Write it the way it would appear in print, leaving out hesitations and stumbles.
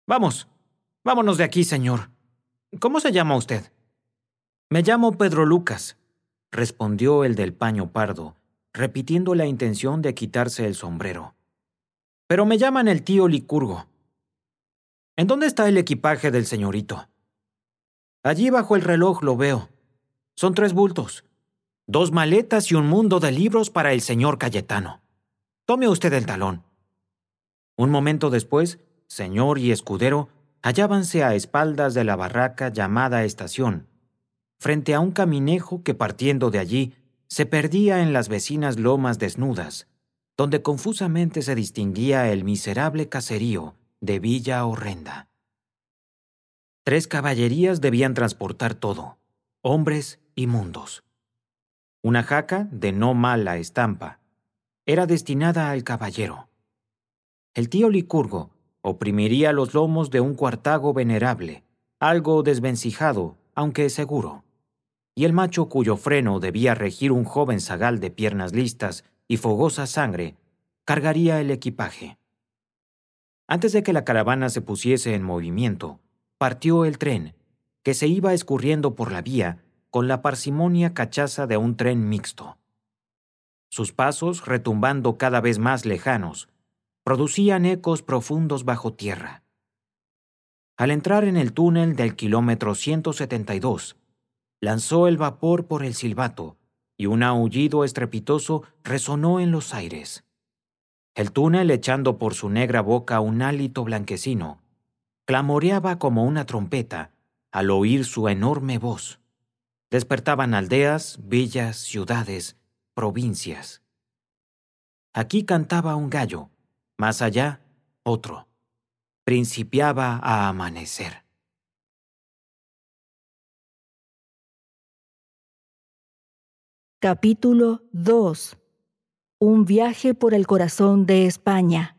Vamos, vámonos de aquí, señor. ¿Cómo se llama usted? Me llamo Pedro Lucas, respondió el del paño pardo, repitiendo la intención de quitarse el sombrero. Pero me llaman el tío Licurgo. ¿En dónde está el equipaje del señorito? Allí bajo el reloj lo veo. Son 3 bultos, 2 maletas y un mundo de libros para el señor Cayetano. Tome usted el talón. Un momento después, señor y escudero hallábanse a espaldas de la barraca llamada estación, frente a un caminejo que partiendo de allí se perdía en las vecinas lomas desnudas, donde confusamente se distinguía el miserable caserío de Villa Horrenda. 3 caballerías debían transportar todo, hombres y mundos. Una jaca de no mala estampa era destinada al caballero. El tío Licurgo oprimiría los lomos de un cuartago venerable, algo desvencijado, aunque seguro, y el macho cuyo freno debía regir un joven zagal de piernas listas y fogosa sangre, cargaría el equipaje. Antes de que la caravana se pusiese en movimiento, partió el tren, que se iba escurriendo por la vía con la parsimonia cachaza de un tren mixto. Sus pasos, retumbando cada vez más lejanos, producían ecos profundos bajo tierra. Al entrar en el túnel del kilómetro 172, lanzó el vapor por el silbato y un aullido estrepitoso resonó en los aires. El túnel, echando por su negra boca un hálito blanquecino, clamoreaba como una trompeta al oír su enorme voz. Despertaban aldeas, villas, ciudades, provincias. Aquí cantaba un gallo, más allá, otro. Principiaba a amanecer. Capítulo 2. Un viaje por el corazón de España.